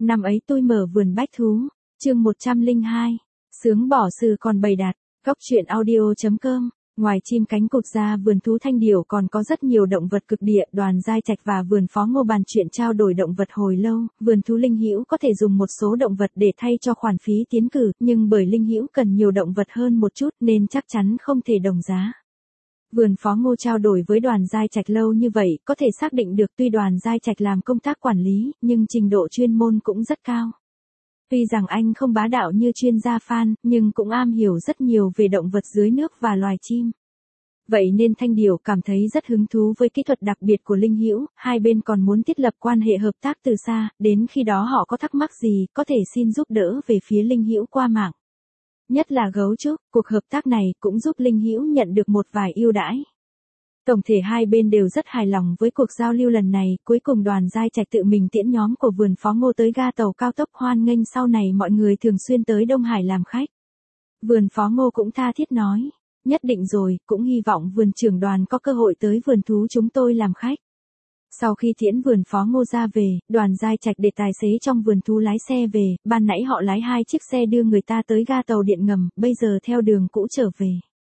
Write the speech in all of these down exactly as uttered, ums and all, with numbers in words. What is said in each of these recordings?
Năm ấy tôi mở vườn bách thú, chương một trăm lẻ hai, sướng bỏ sư còn bày đặt, góc truyện audio.com. Ngoài chim cánh cụt ra, vườn thú Thanh Điểu còn có rất nhiều động vật cực địa. Đoàn Giai Trạch và vườn Phó Ngô bàn chuyện trao đổi động vật hồi lâu. Vườn thú Linh Hữu có thể dùng một số động vật để thay cho khoản phí tiến cử, nhưng bởi Linh Hữu cần nhiều động vật hơn một chút nên chắc chắn không thể đồng giá. Vườn Phó Ngô trao đổi với Đoàn Giai Trạch lâu như vậy, có thể xác định được tuy Đoàn Giai Trạch làm công tác quản lý, nhưng trình độ chuyên môn cũng rất cao. Tuy rằng anh không bá đạo như chuyên gia Phan, nhưng cũng am hiểu rất nhiều về động vật dưới nước và loài chim. Vậy nên Thanh Điểu cảm thấy rất hứng thú với kỹ thuật đặc biệt của Linh Hữu, hai bên còn muốn thiết lập quan hệ hợp tác từ xa, đến khi đó họ có thắc mắc gì, có thể xin giúp đỡ về phía Linh Hữu qua mạng. Nhất là gấu trúc, cuộc hợp tác này cũng giúp Linh Hữu nhận được một vài ưu đãi. Tổng thể hai bên đều rất hài lòng với cuộc giao lưu lần này, cuối cùng Đoàn Giai Trạch tự mình tiễn nhóm của vườn Phó Ngô tới ga tàu cao tốc, hoan nghênh sau này mọi người thường xuyên tới Đông Hải làm khách. Vườn Phó Ngô cũng tha thiết nói, nhất định rồi, cũng hy vọng vườn trưởng Đoàn có cơ hội tới vườn thú chúng tôi làm khách. Sau khi tiễn vườn Phó Ngô ra về, Đoàn Giai Trạch để tài xế trong vườn thú lái xe về, ban nãy họ lái hai chiếc xe đưa người ta tới ga tàu điện ngầm, bây giờ theo đường cũ trở về.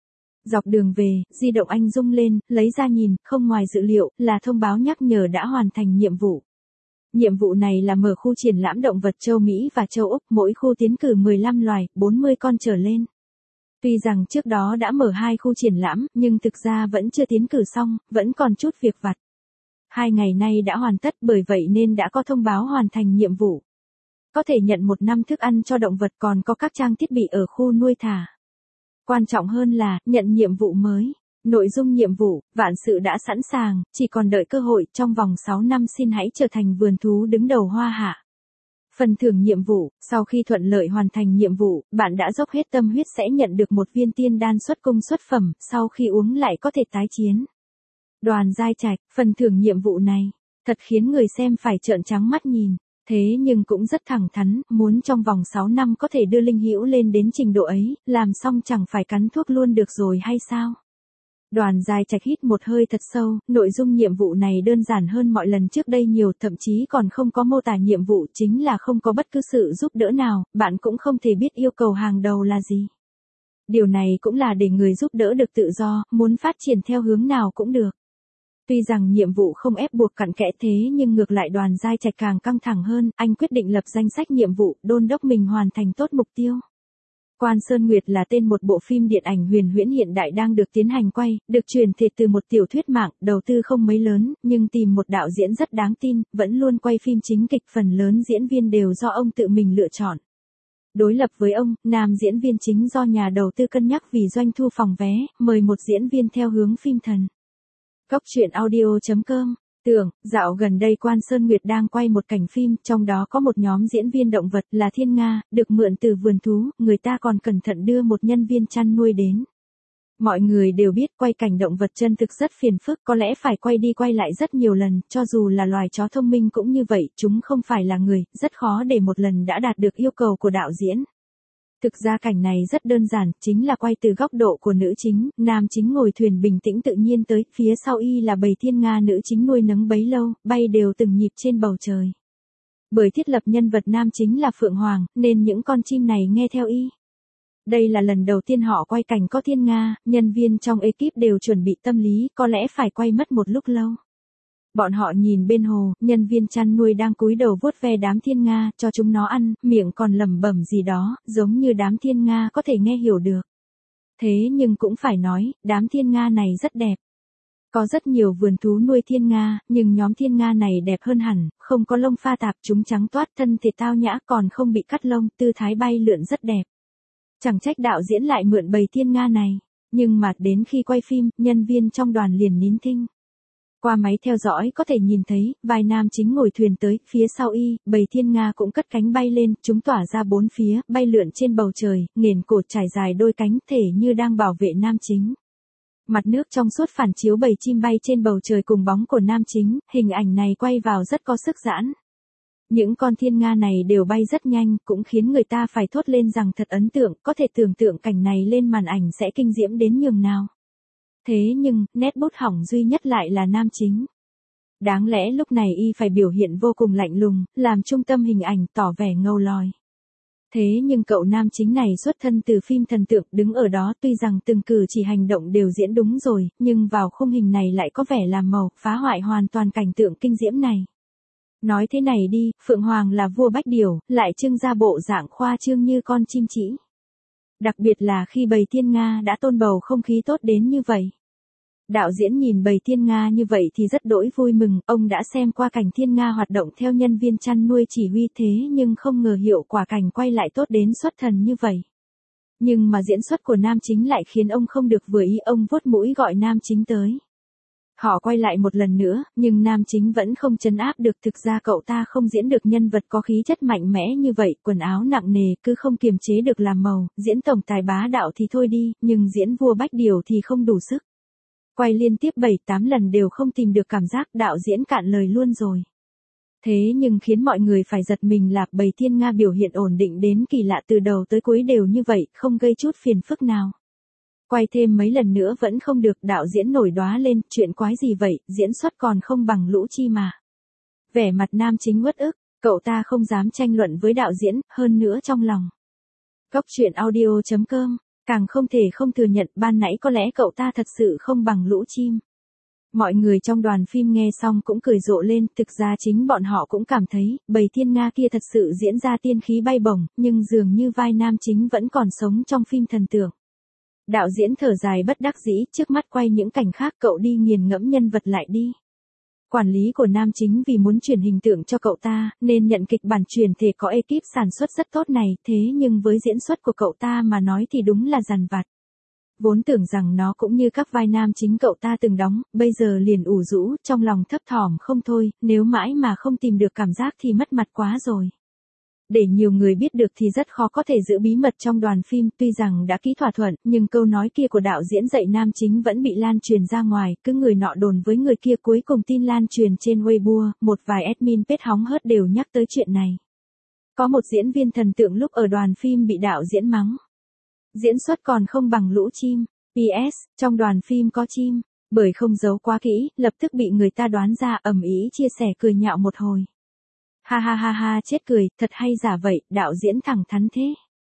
Dọc đường về, di động anh rung lên, lấy ra nhìn, không ngoài dự liệu, là thông báo nhắc nhở đã hoàn thành nhiệm vụ. Nhiệm vụ này là mở khu triển lãm động vật châu Mỹ và châu Úc, mỗi khu tiến cử mười lăm loài, bốn mươi con trở lên. Tuy rằng trước đó đã mở hai khu triển lãm, nhưng thực ra vẫn chưa tiến cử xong, vẫn còn chút việc vặt. Hai ngày nay đã hoàn tất, bởi vậy nên đã có thông báo hoàn thành nhiệm vụ. Có thể nhận một năm thức ăn cho động vật, còn có các trang thiết bị ở khu nuôi thả. Quan trọng hơn là, nhận nhiệm vụ mới. Nội dung nhiệm vụ, vạn sự đã sẵn sàng, chỉ còn đợi cơ hội, trong vòng sáu năm xin hãy trở thành vườn thú đứng đầu Hoa Hạ. Phần thưởng nhiệm vụ, sau khi thuận lợi hoàn thành nhiệm vụ, bạn đã dốc hết tâm huyết sẽ nhận được một viên tiên đan xuất cung xuất phẩm, sau khi uống lại có thể tái chiến. Đoàn Giai Trạch, phần thưởng nhiệm vụ này, thật khiến người xem phải trợn trắng mắt nhìn. Thế nhưng cũng rất thẳng thắn, muốn trong vòng sáu năm có thể đưa Linh Hữu lên đến trình độ ấy, làm xong chẳng phải cắn thuốc luôn được rồi hay sao? Đoàn Giai Trạch hít một hơi thật sâu, nội dung nhiệm vụ này đơn giản hơn mọi lần trước đây nhiều, thậm chí còn không có mô tả nhiệm vụ, chính là không có bất cứ sự giúp đỡ nào, bạn cũng không thể biết yêu cầu hàng đầu là gì. Điều này cũng là để người giúp đỡ được tự do, muốn phát triển theo hướng nào cũng được. Tuy rằng nhiệm vụ không ép buộc cặn kẽ thế nhưng ngược lại Đoàn Giai Trạch càng căng thẳng hơn, anh quyết định lập danh sách nhiệm vụ, đôn đốc mình hoàn thành tốt mục tiêu. Quan Sơn Nguyệt là tên một bộ phim điện ảnh huyền huyễn hiện đại đang được tiến hành quay, được truyền thể từ một tiểu thuyết mạng, đầu tư không mấy lớn, nhưng tìm một đạo diễn rất đáng tin, vẫn luôn quay phim chính kịch, phần lớn diễn viên đều do ông tự mình lựa chọn. Đối lập với ông, nam diễn viên chính do nhà đầu tư cân nhắc vì doanh thu phòng vé, mời một diễn viên theo hướng phim thần. Góc truyện audio.com. Tưởng, dạo gần đây Quan Sơn Nguyệt đang quay một cảnh phim, trong đó có một nhóm diễn viên động vật là Thiên Nga, được mượn từ vườn thú, người ta còn cẩn thận đưa một nhân viên chăn nuôi đến. Mọi người đều biết quay cảnh động vật chân thực rất phiền phức, có lẽ phải quay đi quay lại rất nhiều lần, cho dù là loài chó thông minh cũng như vậy, chúng không phải là người, rất khó để một lần đã đạt được yêu cầu của đạo diễn. Thực ra cảnh này rất đơn giản, chính là quay từ góc độ của nữ chính, nam chính ngồi thuyền bình tĩnh tự nhiên tới, phía sau y là bầy thiên nga nữ chính nuôi nấng bấy lâu, bay đều từng nhịp trên bầu trời. Bởi thiết lập nhân vật nam chính là Phượng Hoàng, nên những con chim này nghe theo y. Đây là lần đầu tiên họ quay cảnh có thiên nga, nhân viên trong ekip đều chuẩn bị tâm lý, có lẽ phải quay mất một lúc lâu. Bọn họ nhìn bên hồ, nhân viên chăn nuôi đang cúi đầu vuốt ve đám thiên nga, cho chúng nó ăn, miệng còn lẩm bẩm gì đó, giống như đám thiên nga có thể nghe hiểu được. Thế nhưng cũng phải nói, đám thiên nga này rất đẹp. Có rất nhiều vườn thú nuôi thiên nga, nhưng nhóm thiên nga này đẹp hơn hẳn, không có lông pha tạp, chúng trắng toát, thân thể tao nhã, còn không bị cắt lông, tư thái bay lượn rất đẹp. Chẳng trách đạo diễn lại mượn bầy thiên nga này, nhưng mà đến khi quay phim, nhân viên trong đoàn liền nín thinh. Qua máy theo dõi có thể nhìn thấy, vai nam chính ngồi thuyền tới, phía sau y, bầy thiên nga cũng cất cánh bay lên, chúng tỏa ra bốn phía, bay lượn trên bầu trời, nghển cổ trải dài đôi cánh, thể như đang bảo vệ nam chính. Mặt nước trong suốt phản chiếu bầy chim bay trên bầu trời cùng bóng của nam chính, hình ảnh này quay vào rất có sức giãn. Những con thiên nga này đều bay rất nhanh, cũng khiến người ta phải thốt lên rằng thật ấn tượng, có thể tưởng tượng cảnh này lên màn ảnh sẽ kinh diễm đến nhường nào. Thế nhưng, nét bút hỏng duy nhất lại là nam chính. Đáng lẽ lúc này y phải biểu hiện vô cùng lạnh lùng, làm trung tâm hình ảnh tỏ vẻ ngầu lòi. Thế nhưng cậu nam chính này xuất thân từ phim thần tượng, đứng ở đó tuy rằng từng cử chỉ hành động đều diễn đúng rồi, nhưng vào khung hình này lại có vẻ làm màu, phá hoại hoàn toàn cảnh tượng kinh diễm này. Nói thế này đi, Phượng Hoàng là vua Bách Điểu, lại trưng ra bộ dạng khoa trương như con chim chỉ. Đặc biệt là khi bầy thiên Nga đã tôn bầu không khí tốt đến như vậy. Đạo diễn nhìn bầy thiên Nga như vậy thì rất đỗi vui mừng, ông đã xem qua cảnh thiên Nga hoạt động theo nhân viên chăn nuôi chỉ huy thế nhưng không ngờ hiệu quả cảnh quay lại tốt đến xuất thần như vậy. Nhưng mà diễn xuất của nam chính lại khiến ông không được vừa ý, ông vuốt mũi gọi nam chính tới. Họ quay lại một lần nữa, nhưng nam chính vẫn không trấn áp được, thực ra cậu ta không diễn được nhân vật có khí chất mạnh mẽ như vậy, quần áo nặng nề cứ không kiềm chế được làm màu, diễn tổng tài bá đạo thì thôi đi, nhưng diễn vua Bách Điểu thì không đủ sức. Quay liên tiếp bảy tám lần đều không tìm được cảm giác, đạo diễn cạn lời luôn rồi. Thế nhưng khiến mọi người phải giật mình là bầy thiên Nga biểu hiện ổn định đến kỳ lạ, từ đầu tới cuối đều như vậy, không gây chút phiền phức nào. Quay thêm mấy lần nữa vẫn không được, đạo diễn nổi đoá lên, chuyện quái gì vậy, diễn xuất còn không bằng lũ chi mà. Vẻ mặt nam chính uất ức, cậu ta không dám tranh luận với đạo diễn, hơn nữa trong lòng. Góc truyện audio chấm com, càng không thể không thừa nhận ban nãy có lẽ cậu ta thật sự không bằng lũ chim. Mọi người trong đoàn phim nghe xong cũng cười rộ lên, thực ra chính bọn họ cũng cảm thấy, bầy thiên Nga kia thật sự diễn ra tiên khí bay bổng, nhưng dường như vai nam chính vẫn còn sống trong phim thần tượng. Đạo diễn thở dài bất đắc dĩ, trước mắt quay những cảnh khác, cậu đi nghiền ngẫm nhân vật lại đi. Quản lý của nam chính vì muốn chuyển hình tượng cho cậu ta, nên nhận kịch bản chuyển thể có ekip sản xuất rất tốt này, thế nhưng với diễn xuất của cậu ta mà nói thì đúng là dằn vặt. Vốn tưởng rằng nó cũng như các vai nam chính cậu ta từng đóng, bây giờ liền ủ rũ, trong lòng thấp thỏm không thôi, nếu mãi mà không tìm được cảm giác thì mất mặt quá rồi. Để nhiều người biết được thì rất khó có thể giữ bí mật trong đoàn phim, tuy rằng đã ký thỏa thuận, nhưng câu nói kia của đạo diễn dạy nam chính vẫn bị lan truyền ra ngoài, cứ người nọ đồn với người kia, cuối cùng tin lan truyền trên Weibo, một vài admin page hóng hớt đều nhắc tới chuyện này. Có một diễn viên thần tượng lúc ở đoàn phim bị đạo diễn mắng. Diễn xuất còn không bằng lũ chim, pê ét, trong đoàn phim có chim, bởi không giấu quá kỹ, lập tức bị người ta đoán ra, ầm ĩ chia sẻ cười nhạo một hồi. Ha ha ha ha, chết cười, thật hay giả vậy, đạo diễn thẳng thắn thế.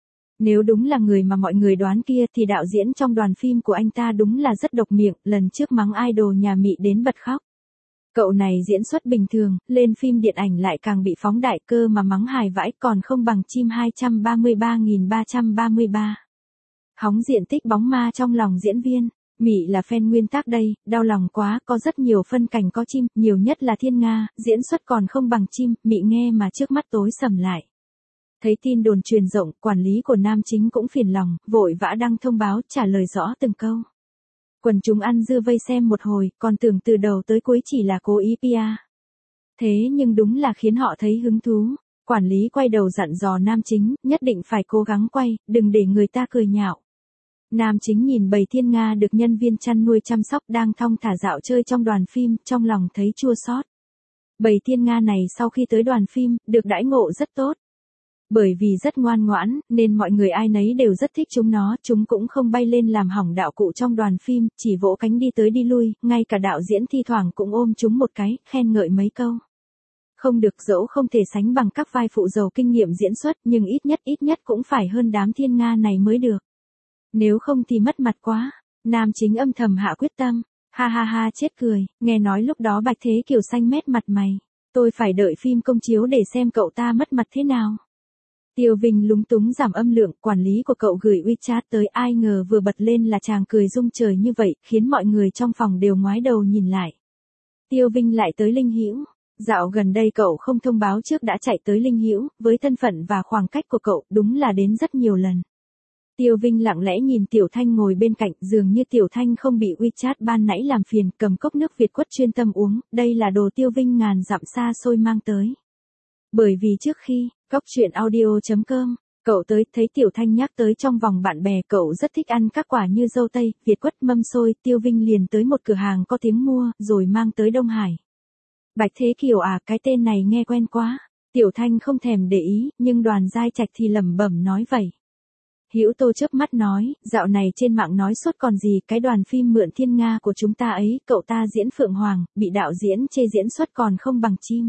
Nếu đúng là người mà mọi người đoán kia thì đạo diễn trong đoàn phim của anh ta đúng là rất độc miệng, lần trước mắng idol nhà Mỹ đến bật khóc. Cậu này diễn xuất bình thường, lên phim điện ảnh lại càng bị phóng đại, cơ mà mắng hài vãi còn không bằng chim hai trăm ba mươi ba nghìn ba trăm ba mươi ba. Hóng diện tích bóng ma trong lòng diễn viên. Mị là fan nguyên tác đây, đau lòng quá, có rất nhiều phân cảnh có chim, nhiều nhất là thiên Nga, diễn xuất còn không bằng chim, Mị nghe mà trước mắt tối sầm lại. Thấy tin đồn truyền rộng, quản lý của nam chính cũng phiền lòng, vội vã đăng thông báo, trả lời rõ từng câu. Quần chúng ăn dưa vây xem một hồi, còn tưởng từ đầu tới cuối chỉ là cố ý pê e. Thế nhưng đúng là khiến họ thấy hứng thú. Quản lý quay đầu dặn dò nam chính, nhất định phải cố gắng quay, đừng để người ta cười nhạo. Nam chính nhìn bầy thiên Nga được nhân viên chăn nuôi chăm sóc đang thong thả dạo chơi trong đoàn phim, trong lòng thấy chua xót. Bầy thiên Nga này sau khi tới đoàn phim, được đãi ngộ rất tốt. Bởi vì rất ngoan ngoãn, nên mọi người ai nấy đều rất thích chúng nó, chúng cũng không bay lên làm hỏng đạo cụ trong đoàn phim, chỉ vỗ cánh đi tới đi lui, ngay cả đạo diễn thi thoảng cũng ôm chúng một cái, khen ngợi mấy câu. Không được, dẫu không thể sánh bằng các vai phụ giàu kinh nghiệm diễn xuất, nhưng ít nhất ít nhất cũng phải hơn đám thiên Nga này mới được. Nếu không thì mất mặt quá. Nam chính âm thầm hạ quyết tâm. Ha ha ha, chết cười, nghe nói lúc đó Bạch Thế Kiều xanh mét mặt mày. Tôi phải đợi phim công chiếu để xem cậu ta mất mặt thế nào. Tiêu Vinh lúng túng giảm âm lượng, quản lý của cậu gửi WeChat tới, ai ngờ vừa bật lên là chàng cười rung trời như vậy, khiến mọi người trong phòng đều ngoái đầu nhìn lại. Tiêu Vinh lại tới Linh Hữu. Dạo gần đây cậu không thông báo trước đã chạy tới Linh Hữu, với thân phận và khoảng cách của cậu, đúng là đến rất nhiều lần. Tiêu Vinh lặng lẽ nhìn Tiểu Thanh ngồi bên cạnh, dường như Tiểu Thanh không bị WeChat ban nãy làm phiền, cầm cốc nước Việt quất chuyên tâm uống, đây là đồ Tiêu Vinh ngàn dặm xa xôi mang tới. Bởi vì trước khi, góc truyện audio chấm com, cậu tới, thấy Tiểu Thanh nhắc tới trong vòng bạn bè, cậu rất thích ăn các quả như dâu tây, Việt quất, mâm xôi, Tiêu Vinh liền tới một cửa hàng có tiếng mua, rồi mang tới Đông Hải. Bạch Thế Kiều à, cái tên này nghe quen quá. Tiểu Thanh không thèm để ý, nhưng Đoàn Giai Trạch thì lẩm bẩm nói vậy. Hữu Tô chớp mắt nói, dạo này trên mạng nói suốt còn gì, cái đoàn phim Mượn Thiên Nga của chúng ta ấy, cậu ta diễn Phượng Hoàng, bị đạo diễn chê diễn xuất còn không bằng chim.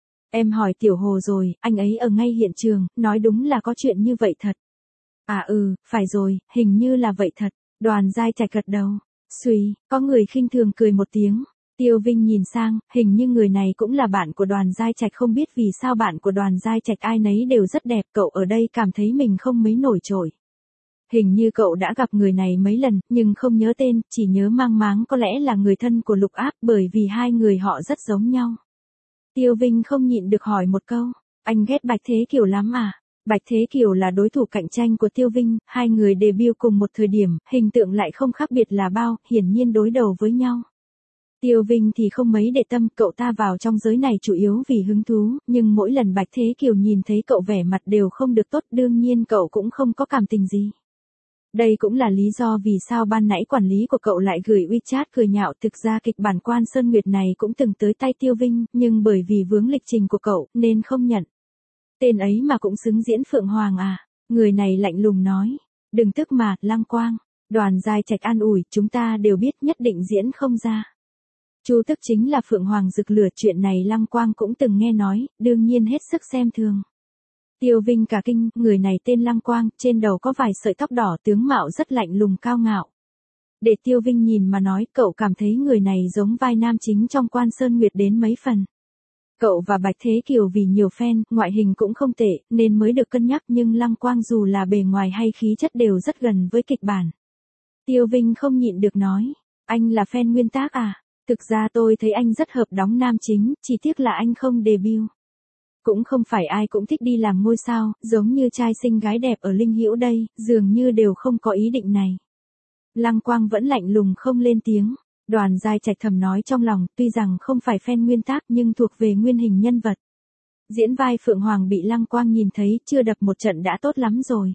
Em hỏi Tiểu Hồ rồi, anh ấy ở ngay hiện trường, nói đúng là có chuyện như vậy thật. À ừ, phải rồi, hình như là vậy thật. Đoàn Giai Trạch gật đầu. Xùy, có người khinh thường cười một tiếng. Tiêu Vinh nhìn sang, hình như người này cũng là bạn của Đoàn Giai Trạch, không biết vì sao bạn của Đoàn Giai Trạch ai nấy đều rất đẹp, cậu ở đây cảm thấy mình không mấy nổi trội. Hình như cậu đã gặp người này mấy lần, nhưng không nhớ tên, chỉ nhớ mang máng có lẽ là người thân của Lục Áp, bởi vì hai người họ rất giống nhau. Tiêu Vinh không nhịn được hỏi một câu, anh ghét Bạch Thế Kiều lắm à? Bạch Thế Kiều là đối thủ cạnh tranh của Tiêu Vinh, hai người debut cùng một thời điểm, hình tượng lại không khác biệt là bao, hiển nhiên đối đầu với nhau. Tiêu Vinh thì không mấy để tâm, cậu ta vào trong giới này chủ yếu vì hứng thú, nhưng mỗi lần Bạch Thế Kiều nhìn thấy cậu vẻ mặt đều không được tốt, đương nhiên cậu cũng không có cảm tình gì. Đây cũng là lý do vì sao ban nãy quản lý của cậu lại gửi WeChat cười nhạo, thực ra kịch bản Quan Sơn Nguyệt này cũng từng tới tay Tiêu Vinh, nhưng bởi vì vướng lịch trình của cậu, nên không nhận. Tên ấy mà cũng xứng diễn Phượng Hoàng à? Người này lạnh lùng nói. Đừng tức mà, Lăng Quang. Đoàn Giai Trạch an ủi, chúng ta đều biết nhất định diễn không ra. Chu Tức chính là Phượng Hoàng rực lửa, chuyện này Lăng Quang cũng từng nghe nói, đương nhiên hết sức xem thường. Tiêu Vinh cả kinh, người này tên Lăng Quang, trên đầu có vài sợi tóc đỏ, tướng mạo rất lạnh lùng cao ngạo. Để Tiêu Vinh nhìn mà nói, cậu cảm thấy người này giống vai nam chính trong Quan Sơn Nguyệt đến mấy phần. Cậu và Bạch Thế Kiều vì nhiều fan, ngoại hình cũng không tệ, nên mới được cân nhắc, nhưng Lăng Quang dù là bề ngoài hay khí chất đều rất gần với kịch bản. Tiêu Vinh không nhịn được nói, anh là fan nguyên tác à? Thực ra tôi thấy anh rất hợp đóng nam chính, chỉ tiếc là anh không debut. Cũng không phải ai cũng thích đi làm ngôi sao, giống như trai xinh gái đẹp ở Linh Hữu đây, dường như đều không có ý định này. Lăng Quang vẫn lạnh lùng không lên tiếng. Đoàn Giai Trạch thầm nói trong lòng, tuy rằng không phải fan nguyên tác nhưng thuộc về nguyên hình nhân vật. Diễn vai Phượng Hoàng bị Lăng Quang nhìn thấy, chưa đập một trận đã tốt lắm rồi.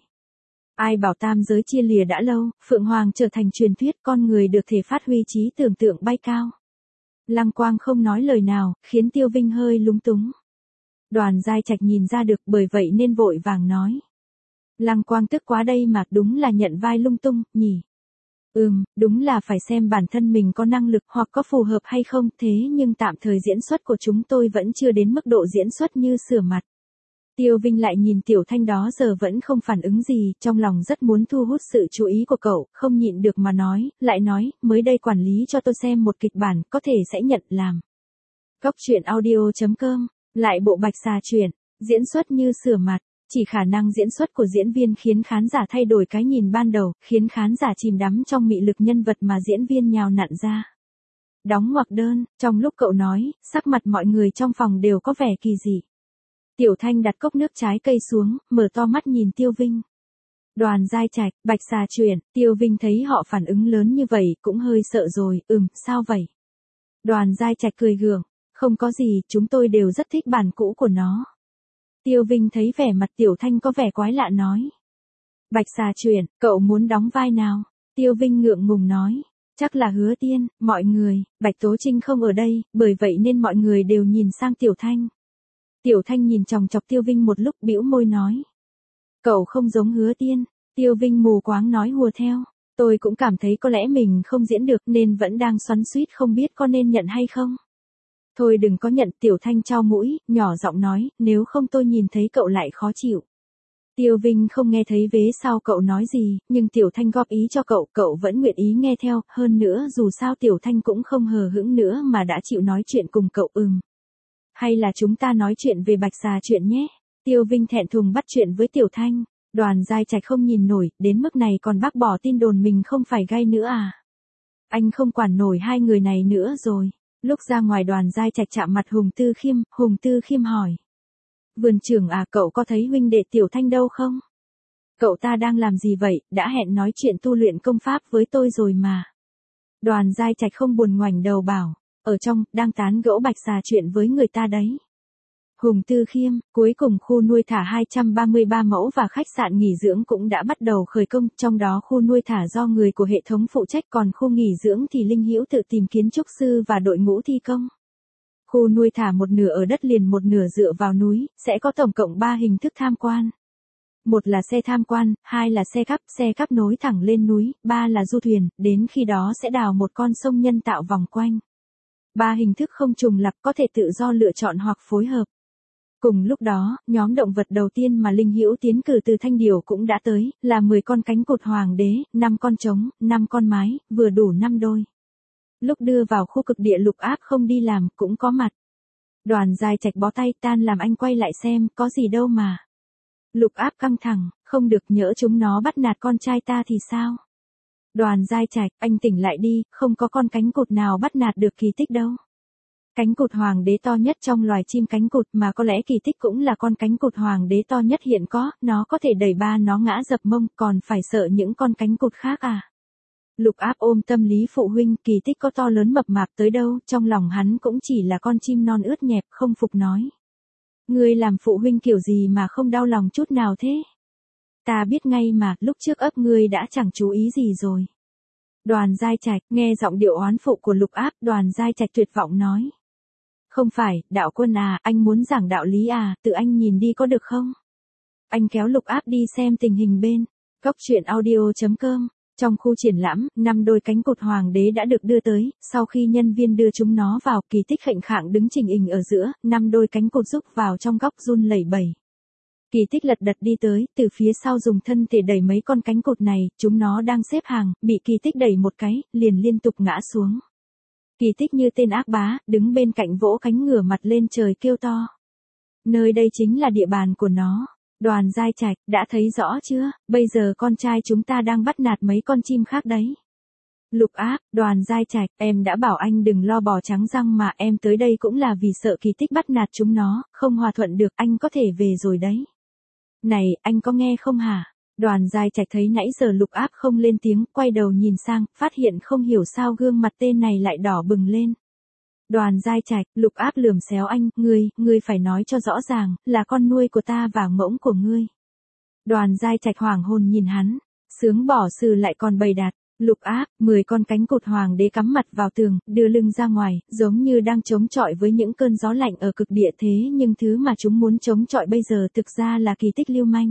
Ai bảo tam giới chia lìa đã lâu, Phượng Hoàng trở thành truyền thuyết, con người được thể phát huy trí tưởng tượng bay cao. Lăng Quang không nói lời nào, khiến Tiêu Vinh hơi lúng túng. Đoàn Giai Trạch nhìn ra được, bởi vậy nên vội vàng nói. Lăng Quang tức quá đây mà, đúng là nhận vai lung tung, nhỉ? Ừm, đúng là phải xem bản thân mình có năng lực hoặc có phù hợp hay không, thế nhưng tạm thời diễn xuất của chúng tôi vẫn chưa đến mức độ diễn xuất như sửa mặt. Tiêu Vinh lại nhìn Tiểu Thanh đó giờ vẫn không phản ứng gì, trong lòng rất muốn thu hút sự chú ý của cậu, không nhịn được mà nói, lại nói, mới đây quản lý cho tôi xem một kịch bản, có thể sẽ nhận làm. Góc truyện audio chấm com, lại bộ Bạch Xà truyện, diễn xuất như sửa mặt. Chỉ khả năng diễn xuất của diễn viên khiến khán giả thay đổi cái nhìn ban đầu, khiến khán giả chìm đắm trong mị lực nhân vật mà diễn viên nhào nặn ra. Đóng ngoặc đơn, trong lúc cậu nói, sắc mặt mọi người trong phòng đều có vẻ kỳ dị. Tiểu Thanh đặt cốc nước trái cây xuống, mở to mắt nhìn Tiêu Vinh. Đoàn Giai Trạch, Bạch Xà truyện, Tiêu Vinh thấy họ phản ứng lớn như vậy, cũng hơi sợ rồi, ừm, sao vậy? Đoàn Giai Trạch cười gượng, không có gì, chúng tôi đều rất thích bản cũ của nó. Tiêu Vinh thấy vẻ mặt Tiểu Thanh có vẻ quái lạ nói. Bạch Xà truyện, cậu muốn đóng vai nào? Tiêu Vinh ngượng ngùng nói. Chắc là Hứa Tiên, mọi người, Bạch Tố Trinh không ở đây, bởi vậy nên mọi người đều nhìn sang Tiểu Thanh. Tiểu Thanh nhìn chòng chọc Tiêu Vinh một lúc bĩu môi nói. Cậu không giống Hứa Tiên. Tiêu Vinh mù quáng nói hùa theo. Tôi cũng cảm thấy có lẽ mình không diễn được nên vẫn đang xoắn xuýt không biết có nên nhận hay không. Thôi đừng có nhận, Tiểu Thanh trao mũi, nhỏ giọng nói, nếu không tôi nhìn thấy cậu lại khó chịu. Tiêu Vinh không nghe thấy vế sau cậu nói gì, nhưng Tiểu Thanh góp ý cho cậu, cậu vẫn nguyện ý nghe theo, hơn nữa dù sao Tiểu Thanh cũng không hờ hững nữa mà đã chịu nói chuyện cùng cậu. Ừm. Hay là chúng ta nói chuyện về Bạch Xà chuyện nhé. Tiêu Vinh thẹn thùng bắt chuyện với Tiểu Thanh. Đoàn Giai Trạch không nhìn nổi, đến mức này còn bác bỏ tin đồn mình không phải gay nữa à? Anh không quản nổi hai người này nữa rồi. Lúc ra ngoài Đoàn Giai Trạch chạm mặt Hùng Tư Khiêm, Hùng Tư Khiêm hỏi. Vườn trưởng à, cậu có thấy huynh đệ Tiểu Thanh đâu không? Cậu ta đang làm gì vậy, đã hẹn nói chuyện tu luyện công pháp với tôi rồi mà. Đoàn Giai Trạch không buồn ngoảnh đầu bảo, ở trong, đang tán gẫu Bạch Xà chuyện với người ta đấy. Hùng Tư Khiêm, cuối cùng khu nuôi thả hai trăm ba mươi ba mẫu và khách sạn nghỉ dưỡng cũng đã bắt đầu khởi công, trong đó khu nuôi thả do người của hệ thống phụ trách, còn khu nghỉ dưỡng thì Linh Hữu tự tìm kiến trúc sư và đội ngũ thi công. Khu nuôi thả một nửa ở đất liền một nửa dựa vào núi, sẽ có tổng cộng ba hình thức tham quan. Một là xe tham quan, hai là xe cắp, xe cắp nối thẳng lên núi, ba là du thuyền, đến khi đó sẽ đào một con sông nhân tạo vòng quanh. Ba hình thức không trùng lặp có thể tự do lựa chọn hoặc phối hợp. Cùng lúc đó, nhóm động vật đầu tiên mà Linh Hữu tiến cử từ Thanh Điểu cũng đã tới, là mười con cánh cụt hoàng đế, năm con trống, năm con mái, vừa đủ năm đôi. Lúc đưa vào khu cực địa Lục Áp không đi làm, cũng có mặt. Đoàn Giai Trạch bó tay tan làm anh quay lại xem, có gì đâu mà. Lục Áp căng thẳng, không được, nhỡ chúng nó bắt nạt con trai ta thì sao? Đoàn Giai Trạch, anh tỉnh lại đi, không có con cánh cụt nào bắt nạt được Kỳ Tích đâu. Cánh cụt hoàng đế to nhất trong loài chim cánh cụt, mà có lẽ Kỳ Tích cũng là con cánh cụt hoàng đế to nhất hiện có, nó có thể đẩy ba nó ngã dập mông, còn phải sợ những con cánh cụt khác à? Lục Áp ôm tâm lý phụ huynh, Kỳ Tích có to lớn mập mạp tới đâu, trong lòng hắn cũng chỉ là con chim non ướt nhẹp, không phục nói. Ngươi làm phụ huynh kiểu gì mà không đau lòng chút nào thế? Ta biết ngay mà, lúc trước ấp ngươi đã chẳng chú ý gì rồi. Đoàn Giai Trạch, nghe giọng điệu oán phụ của Lục Áp, Đoàn Giai Trạch tuyệt vọng nói. Không phải, đạo quân à, anh muốn giảng đạo lý à, tự anh nhìn đi có được không? Anh kéo Lục Áp đi xem tình hình bên. Góc truyện audio chấm com. Trong khu triển lãm, năm đôi cánh cụt hoàng đế đã được đưa tới, sau khi nhân viên đưa chúng nó vào, Kỳ Tích khệnh khạng đứng chỉnh hình ở giữa, năm đôi cánh cụt rúc vào trong góc run lẩy bẩy. Kỳ Tích lật đật đi tới, từ phía sau dùng thân thể đẩy mấy con cánh cụt này, chúng nó đang xếp hàng, bị Kỳ Tích đẩy một cái, liền liên tục ngã xuống. Kỳ Tích như tên ác bá, đứng bên cạnh vỗ cánh ngửa mặt lên trời kêu to. Nơi đây chính là địa bàn của nó. Đoàn Giai Trạch, đã thấy rõ chưa, bây giờ con trai chúng ta đang bắt nạt mấy con chim khác đấy. Lục Áp, Đoàn Giai Trạch, em đã bảo anh đừng lo bò trắng răng mà, em tới đây cũng là vì sợ Kỳ Tích bắt nạt chúng nó, không hòa thuận được, anh có thể về rồi đấy. Này, anh có nghe không hả? Đoàn Giai Trạch thấy nãy giờ Lục Áp không lên tiếng, quay đầu nhìn sang, phát hiện không hiểu sao gương mặt tên này lại đỏ bừng lên. Đoàn Giai Trạch, Lục Áp lườm xéo anh, ngươi, ngươi phải nói cho rõ ràng, là con nuôi của ta và ngỗng của ngươi. Đoàn Giai Trạch hoảng hồn nhìn hắn, sướng bỏ sừ lại còn bày đặt. Lục Áp, mười con cánh cụt hoàng đế cắm mặt vào tường, đưa lưng ra ngoài, giống như đang chống chọi với những cơn gió lạnh ở cực địa, thế nhưng thứ mà chúng muốn chống chọi bây giờ thực ra là Kỳ Tích lưu manh.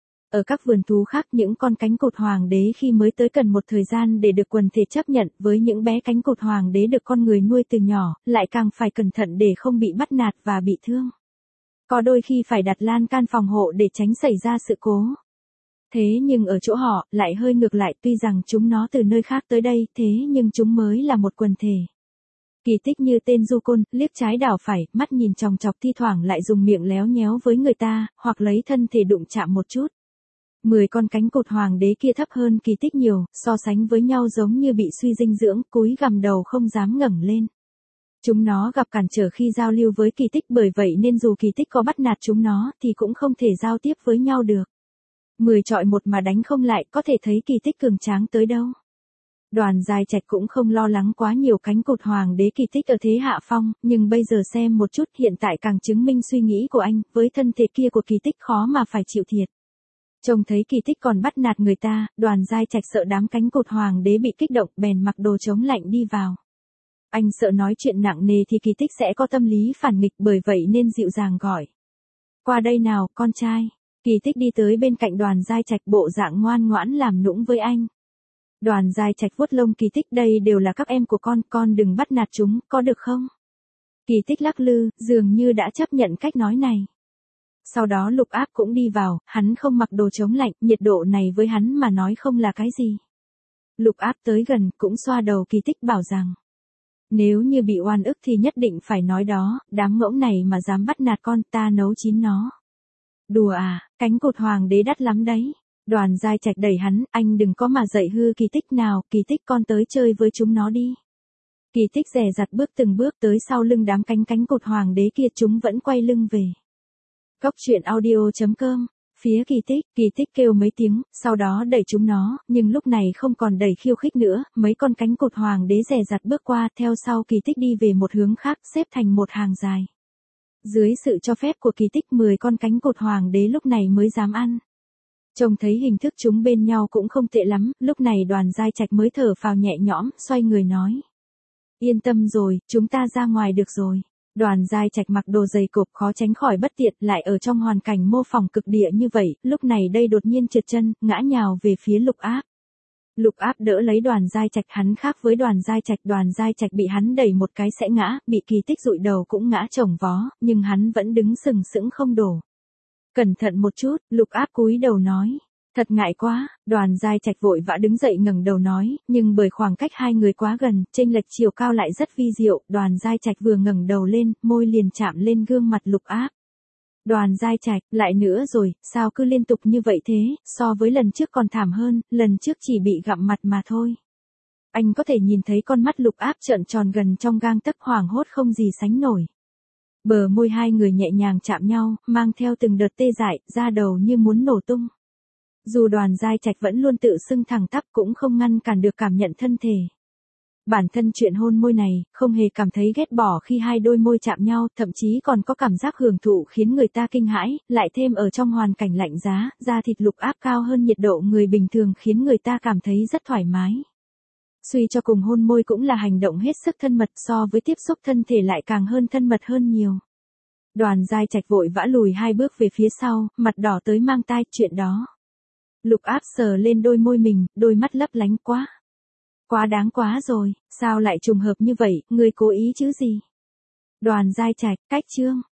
Ở các vườn thú khác, những con cánh cụt hoàng đế khi mới tới cần một thời gian để được quần thể chấp nhận, với những bé cánh cụt hoàng đế được con người nuôi từ nhỏ, lại càng phải cẩn thận để không bị bắt nạt và bị thương. Có đôi khi phải đặt lan can phòng hộ để tránh xảy ra sự cố. Thế nhưng ở chỗ họ, lại hơi ngược lại, tuy rằng chúng nó từ nơi khác tới đây, thế nhưng chúng mới là một quần thể. Kỳ Tích như tên du côn, liếc trái đảo phải, mắt nhìn chòng chọc, thi thoảng lại dùng miệng léo nhéo với người ta, hoặc lấy thân thể đụng chạm một chút. Mười con cánh cụt hoàng đế kia thấp hơn Kỳ Tích nhiều, so sánh với nhau giống như bị suy dinh dưỡng, cúi gằm đầu không dám ngẩng lên. Chúng nó gặp cản trở khi giao lưu với Kỳ Tích, bởi vậy nên dù Kỳ Tích có bắt nạt chúng nó, thì cũng không thể giao tiếp với nhau được. Mười chọi một mà đánh không lại, có thể thấy Kỳ Tích cường tráng tới đâu. Đoàn Giai Trạch cũng không lo lắng quá nhiều cánh cụt hoàng đế Kỳ Tích ở thế hạ phong, nhưng bây giờ xem một chút, hiện tại càng chứng minh suy nghĩ của anh, với thân thể kia của Kỳ Tích khó mà phải chịu thiệt. Trông thấy Kỳ Tích còn bắt nạt người ta, Đoàn Giai Trạch sợ đám cánh cụt hoàng đế bị kích động, bèn mặc đồ chống lạnh đi vào. Anh sợ nói chuyện nặng nề thì Kỳ Tích sẽ có tâm lý phản nghịch, bởi vậy nên dịu dàng gọi. Qua đây nào, con trai. Kỳ Tích đi tới bên cạnh Đoàn Giai Trạch, bộ dạng ngoan ngoãn làm nũng với anh. Đoàn Giai Trạch vuốt lông Kỳ Tích, đây đều là các em của con, con đừng bắt nạt chúng, có được không? Kỳ Tích lắc lư, dường như đã chấp nhận cách nói này. Sau đó Lục Áp cũng đi vào, hắn không mặc đồ chống lạnh, nhiệt độ này với hắn mà nói không là cái gì. Lục Áp tới gần, cũng xoa đầu Kỳ Tích bảo rằng. Nếu như bị oan ức thì nhất định phải nói đó, đám ngỗng này mà dám bắt nạt con, ta nấu chín nó. Đùa à, cánh cụt hoàng đế đắt lắm đấy. Đoàn Giai Trạch đẩy hắn, anh đừng có mà dạy hư Kỳ Tích nào, Kỳ Tích con tới chơi với chúng nó đi. Kỳ Tích dè dặt bước từng bước tới sau lưng đám cánh cánh cụt hoàng đế kia, chúng vẫn quay lưng về. Góc truyện audio chấm com. Phía Kỳ Tích, Kỳ Tích kêu mấy tiếng, sau đó đẩy chúng nó, nhưng lúc này không còn đẩy khiêu khích nữa, mấy con cánh cụt hoàng đế dè dặt bước qua, theo sau Kỳ Tích đi về một hướng khác, xếp thành một hàng dài. Dưới sự cho phép của Kỳ Tích, mười con cánh cụt hoàng đế lúc này mới dám ăn. Trông thấy hình thức chúng bên nhau cũng không tệ lắm, lúc này Đoàn Giai Trạch mới thở phào nhẹ nhõm, xoay người nói. Yên tâm rồi, chúng ta ra ngoài được rồi. Đoàn Giai Trạch mặc đồ dày cộp khó tránh khỏi bất tiện, lại ở trong hoàn cảnh mô phỏng cực địa như vậy, lúc này đây đột nhiên trượt chân, ngã nhào về phía Lục Áp. Lục Áp đỡ lấy Đoàn Giai Trạch, hắn khác với Đoàn Giai Trạch, Đoàn Giai Trạch bị hắn đẩy một cái sẽ ngã, bị Kỳ Tích dụi đầu cũng ngã chồng vó, nhưng hắn vẫn đứng sừng sững không đổ. Cẩn thận một chút, Lục Áp cúi đầu nói. Thật ngại quá, Đoàn Giai Trạch vội vã đứng dậy ngẩng đầu nói, nhưng bởi khoảng cách hai người quá gần, chênh lệch chiều cao lại rất vi diệu, Đoàn Giai Trạch vừa ngẩng đầu lên, môi liền chạm lên gương mặt Lục Áp. Đoàn Giai Trạch, lại nữa rồi, sao cứ liên tục như vậy thế, so với lần trước còn thảm hơn, lần trước chỉ bị gặm mặt mà thôi. Anh có thể nhìn thấy con mắt Lục Áp trợn tròn gần trong gang tấc, hoảng hốt không gì sánh nổi. Bờ môi hai người nhẹ nhàng chạm nhau, mang theo từng đợt tê dại, da đầu như muốn nổ tung. Dù Đoàn Giai Trạch vẫn luôn tự xưng thẳng tắp cũng không ngăn cản được cảm nhận thân thể. Bản thân chuyện hôn môi này, không hề cảm thấy ghét bỏ khi hai đôi môi chạm nhau, thậm chí còn có cảm giác hưởng thụ khiến người ta kinh hãi, lại thêm ở trong hoàn cảnh lạnh giá, da thịt Lục Áp cao hơn nhiệt độ người bình thường khiến người ta cảm thấy rất thoải mái. Suy cho cùng hôn môi cũng là hành động hết sức thân mật, so với tiếp xúc thân thể lại càng hơn thân mật hơn nhiều. Đoàn Giai Trạch vội vã lùi hai bước về phía sau, mặt đỏ tới mang tai, chuyện đó. Lục Áp sờ lên đôi môi mình, đôi mắt lấp lánh quá. Quá đáng quá rồi, sao lại trùng hợp như vậy, ngươi cố ý chứ gì? Đoàn Giai Trạch, cách chương.